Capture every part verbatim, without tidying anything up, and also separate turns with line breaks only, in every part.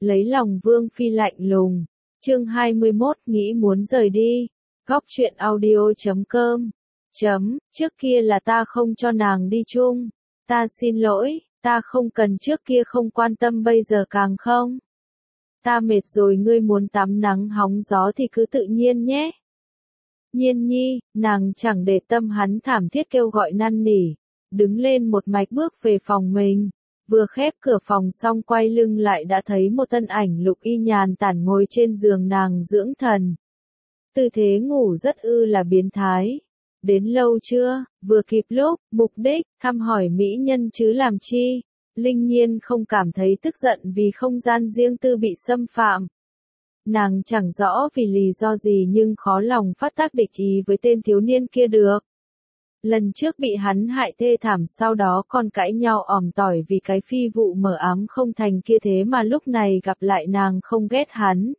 lấy lòng Vương Phi lạnh lùng. Chương hai mươi mốt nghĩ muốn rời đi. Góc truyện audio chấm com. Chấm, trước kia là ta không cho nàng đi chung. Ta xin lỗi, ta không cần trước kia không quan tâm bây giờ càng không. Ta mệt rồi, ngươi muốn tắm nắng hóng gió thì cứ tự nhiên nhé. Nhiên nhi, nàng chẳng để tâm hắn thảm thiết kêu gọi năn nỉ. Đứng lên một mạch bước về phòng mình. Vừa khép cửa phòng xong quay lưng lại đã thấy một thân ảnh lục y nhàn tản ngồi trên giường nàng dưỡng thần. Tư thế ngủ rất ư là biến thái. Đến lâu chưa, vừa kịp lúc, mục đích, thăm hỏi mỹ nhân chứ làm chi. Linh Nhiên không cảm thấy tức giận vì không gian riêng tư bị xâm phạm. Nàng chẳng rõ vì lý do gì nhưng khó lòng phát tác địch ý với tên thiếu niên kia được. Lần trước bị hắn hại thê thảm, sau đó còn cãi nhau òm tỏi vì cái phi vụ mở ám không thành kia, thế mà lúc này gặp lại nàng không ghét hắn.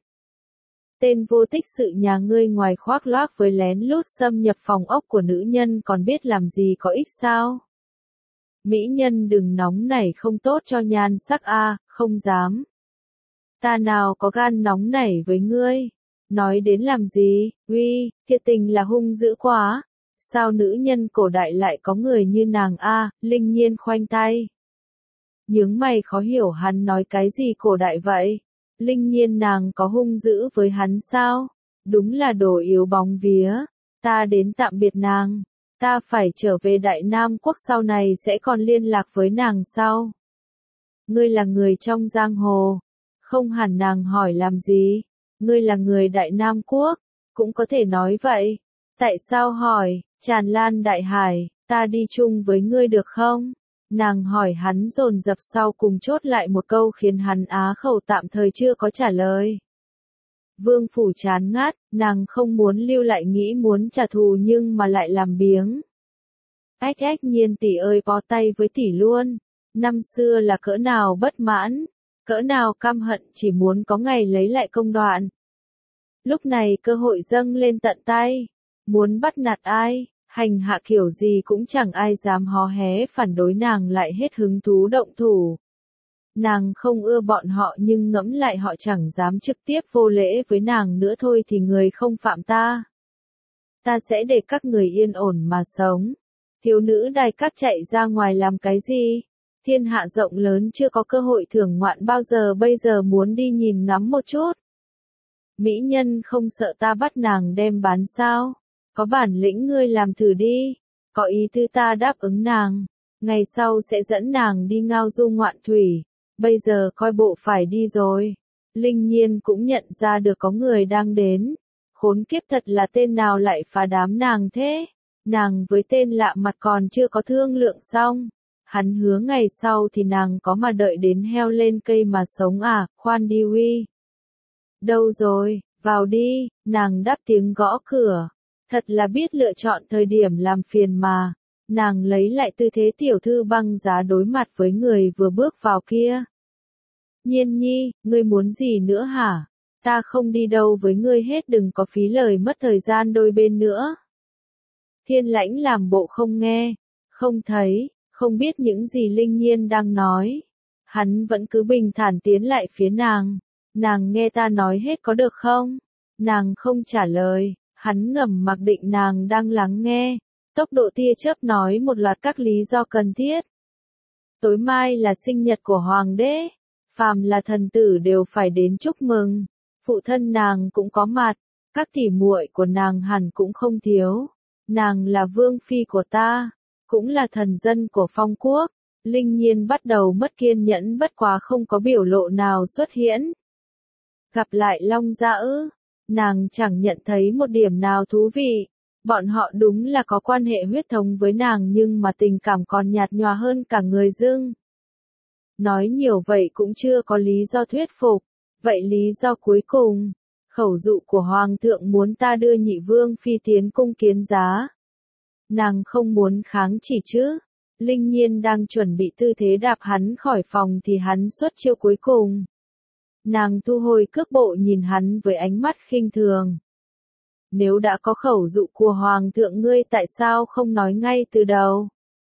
Tên vô tích sự nhà ngươi ngoài khoác lác với lén lút xâm nhập phòng ốc của nữ nhân còn biết làm gì có ích sao? Mỹ nhân đừng nóng nảy, không tốt cho nhan sắc a, không dám. Ta nào có gan nóng nảy với ngươi. Nói đến làm gì, uy, thiệt tình là hung dữ quá. Sao nữ nhân cổ đại lại có người như nàng a? Linh Nhiên khoanh tay. Nhướng mày khó hiểu hắn nói cái gì cổ đại vậy? Linh Nhiên nàng có hung dữ với hắn sao? Đúng là đồ yếu bóng vía. Ta đến tạm biệt nàng. Ta phải trở về Đại Nam Quốc, sau này sẽ còn liên lạc với nàng sau. Ngươi là người trong giang hồ. Không hẳn, nàng hỏi làm gì? Ngươi là người Đại Nam Quốc. Cũng có thể nói vậy. Tại sao hỏi? Tràn lan đại hải, ta đi chung với ngươi được không? Nàng hỏi hắn dồn dập, sau cùng chốt lại một câu khiến hắn á khẩu, tạm thời chưa có trả lời. Vương phủ chán ngát, nàng không muốn lưu lại, nghĩ muốn trả thù nhưng mà lại làm biếng. Ách ách Nhiên tỷ ơi, bó tay với tỷ luôn. Năm xưa là cỡ nào bất mãn, cỡ nào căm hận, chỉ muốn có ngày lấy lại công đoạn. Lúc này cơ hội dâng lên tận tay. Muốn bắt nạt ai, hành hạ kiểu gì cũng chẳng ai dám hó hé phản đối, nàng lại hết hứng thú động thủ. Nàng không ưa bọn họ nhưng ngẫm lại họ chẳng dám trực tiếp vô lễ với nàng nữa, thôi thì người không phạm ta. Ta sẽ để các người yên ổn mà sống. Thiếu nữ đài cát chạy ra ngoài làm cái gì? Thiên hạ rộng lớn chưa có cơ hội thưởng ngoạn bao giờ, bây giờ muốn đi nhìn ngắm một chút. Mỹ nhân không sợ ta bắt nàng đem bán sao? Có bản lĩnh ngươi làm thử đi. Có ý tư ta đáp ứng nàng. Ngày sau sẽ dẫn nàng đi ngao du ngoạn thủy. Bây giờ coi bộ phải đi rồi. Linh Nhiên cũng nhận ra được có người đang đến. Khốn kiếp thật, là tên nào lại phá đám nàng thế? Nàng với tên lạ mặt còn chưa có thương lượng xong. Hắn hứa ngày sau thì nàng có mà đợi đến heo lên cây mà sống à? Khoan đi uy. Đâu rồi, vào đi. Nàng đáp tiếng gõ cửa. Thật là biết lựa chọn thời điểm làm phiền mà. Nàng lấy lại tư thế tiểu thư băng giá đối mặt với người vừa bước vào kia. Nhiên nhi, ngươi muốn gì nữa hả? Ta không đi đâu với ngươi hết, đừng có phí lời mất thời gian đôi bên nữa. Thiên Lãnh làm bộ không nghe, không thấy, không biết những gì Linh Nhiên đang nói. Hắn vẫn cứ bình thản tiến lại phía nàng. Nàng nghe ta nói hết có được không? Nàng không trả lời. Hắn ngầm mặc định nàng đang lắng nghe. Tốc độ tia chớp nói một loạt các lý do cần thiết. Tối mai là sinh nhật của hoàng đế. Phàm là thần tử đều phải đến chúc mừng. Phụ thân nàng cũng có mặt. Các tỉ muội của nàng hẳn cũng không thiếu. Nàng là vương phi của ta. Cũng là thần dân của phong quốc. Linh Nhiên bắt đầu mất kiên nhẫn, bất quá không có biểu lộ nào xuất hiện. Gặp lại Long Gia ư? Nàng chẳng nhận thấy một điểm nào thú vị. Bọn họ đúng là có quan hệ huyết thống với nàng nhưng mà tình cảm còn nhạt nhòa hơn cả người dưng. Nói nhiều vậy cũng chưa có lý do thuyết phục. Vậy lý do cuối cùng? Khẩu dụ của hoàng thượng muốn ta đưa nhị vương phi tiến cung kiến giá. Nàng không muốn kháng chỉ chứ? Linh Nhiên đang chuẩn bị tư thế đạp hắn khỏi phòng thì hắn xuất chiêu cuối cùng. Nàng thu hồi cước bộ nhìn hắn với ánh mắt khinh thường. Nếu đã có khẩu dụ của hoàng thượng, ngươi tại sao không nói ngay từ đầu?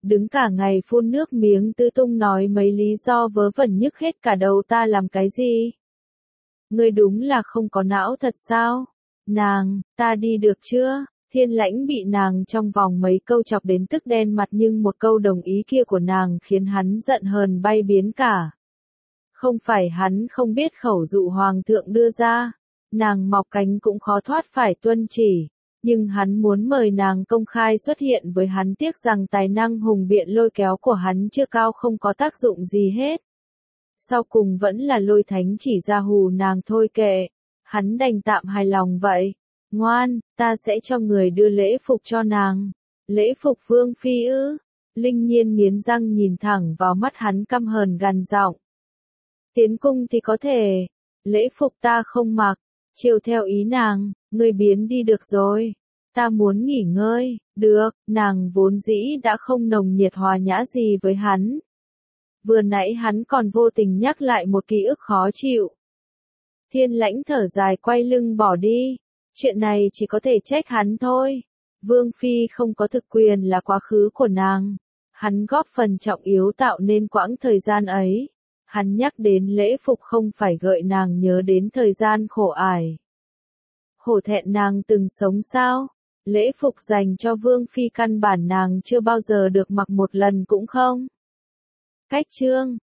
đứng cả ngày phun nước miếng tứ tung nói mấy lý do vớ vẩn nhức hết cả đầu ta làm cái gì? Ngươi đúng là không có não thật sao? Nàng, ta đi được chưa? Thiên Lãnh bị nàng trong vòng mấy câu chọc đến tức đen mặt nhưng một câu đồng ý kia của nàng khiến hắn giận hờn bay biến cả. Không phải hắn không biết khẩu dụ hoàng thượng đưa ra, nàng mọc cánh cũng khó thoát phải tuân chỉ, nhưng hắn muốn mời nàng công khai xuất hiện với hắn tiếc rằng tài năng hùng biện lôi kéo của hắn chưa cao không có tác dụng gì hết. Sau cùng vẫn là Lôi Thánh chỉ ra hù nàng thôi kệ, hắn đành tạm hài lòng vậy. Ngoan, ta sẽ cho người đưa lễ phục cho nàng. Lễ phục vương phi ư? Linh Nhiên nghiến răng nhìn thẳng vào mắt hắn căm hờn gằn giọng. Tiến cung thì có thể, lễ phục ta không mặc, chiều theo ý nàng, ngươi biến đi được rồi. Ta muốn nghỉ ngơi, được, nàng vốn dĩ đã không nồng nhiệt hòa nhã gì với hắn. Vừa nãy hắn còn vô tình nhắc lại một ký ức khó chịu. Thiên Lãnh thở dài quay lưng bỏ đi. Chuyện này chỉ có thể trách hắn thôi. Vương Phi không có thực quyền là quá khứ của nàng. Hắn góp phần trọng yếu tạo nên quãng thời gian ấy. Hắn nhắc đến lễ phục không phải gợi nàng nhớ đến thời gian khổ ải. Hổ thẹn nàng từng sống sao? Lễ phục dành cho Vương Phi căn bản nàng chưa bao giờ được mặc một lần cũng không. Cách chương